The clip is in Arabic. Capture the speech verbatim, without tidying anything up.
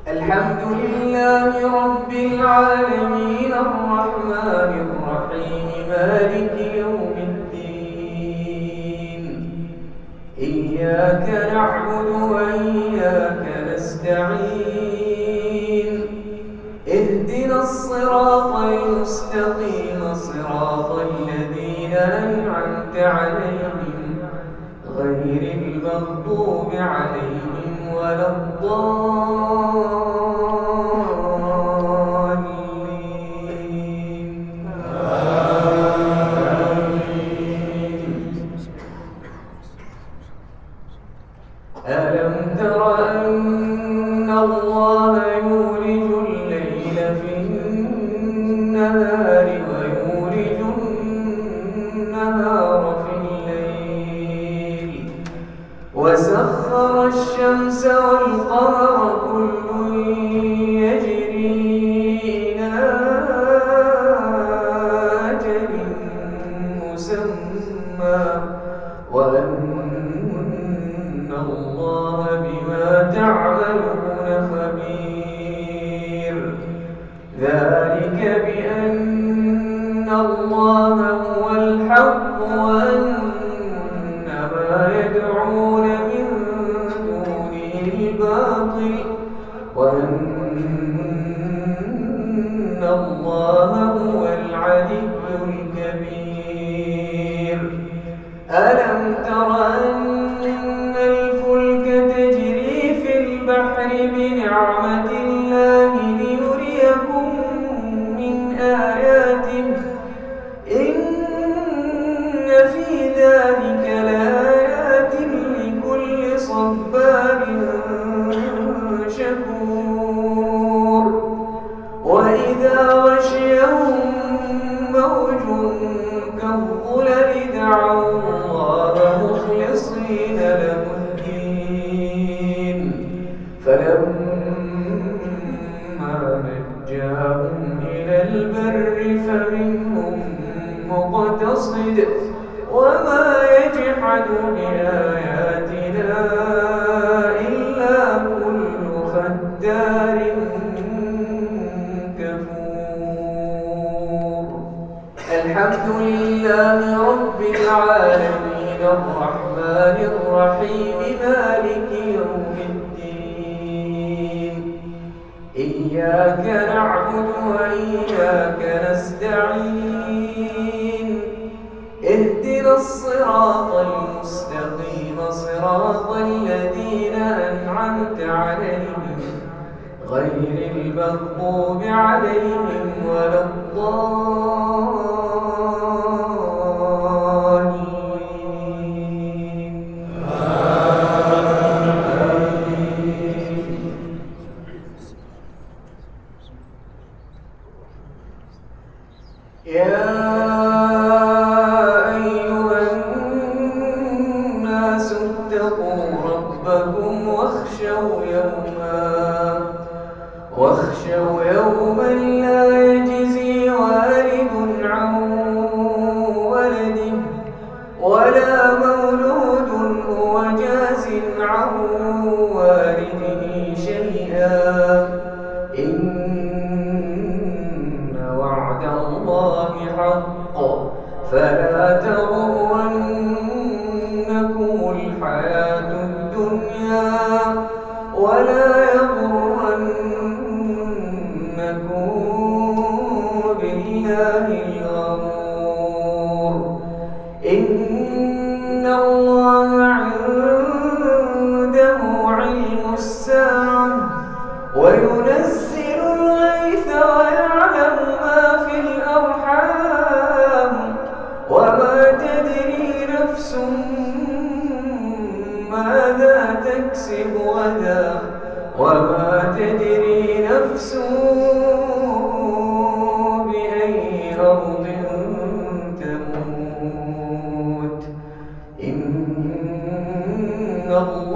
الحمد لله رب العالمين الرحمن الرحيم مالك يوم الدين. إياك نعبد وإياك نستعين. اهدنا الصراط المستقيم صراط الذين أنعمت عليهم غير المغضوب عليهم ولا الضالين. آمين. ألم تر أن الله يولج الليل في النهار ويولج النهار في الليل وسخر الشمس والقمر كل يجري إلى أجل مسمى وأن الله بما تعملون خبير. ذلك بأن الله هو الحق وأن ما يدعون من دونه الباطل وأن الله هو العلي الكبير. ألم تر أن الفلك تجري في البحر بنعمة الله ليريكم من آياته إن في ذلك لآيات لكل صبار شكور. وإذا غشيهم موج كالظلل دعوا الله مخلصين له الدين فلما نجاهم إلى البر فمنهم مقتصد وما يجحد بآياتنا إلا كل ختار كفور. الحمد لله رب العالمين الرحمن الرحيم مالك يوم الدين. إياك نعبد وإياك نستعين. اهدنا الصراط المستقيم صراط الذين أنعمت عليهم غير المغضوب عليهم ولا الضالين. آمين. يا ربكم واخشوا يوما واخشوا يوما لا يجزي والد عن ولده ولا مولود هو جاز عن والده شيئا إن وعد الله حق فلا تغرنكم الحياة الدنيا ولا يغرنكم بالله الغرور. إن الله عنده علم الساعة وينزل الغيث ويعلم ما في الأرحام وما تدري نفس ماذا تكسب غدا وما تدري نفس بأي أرض تموت. إن الله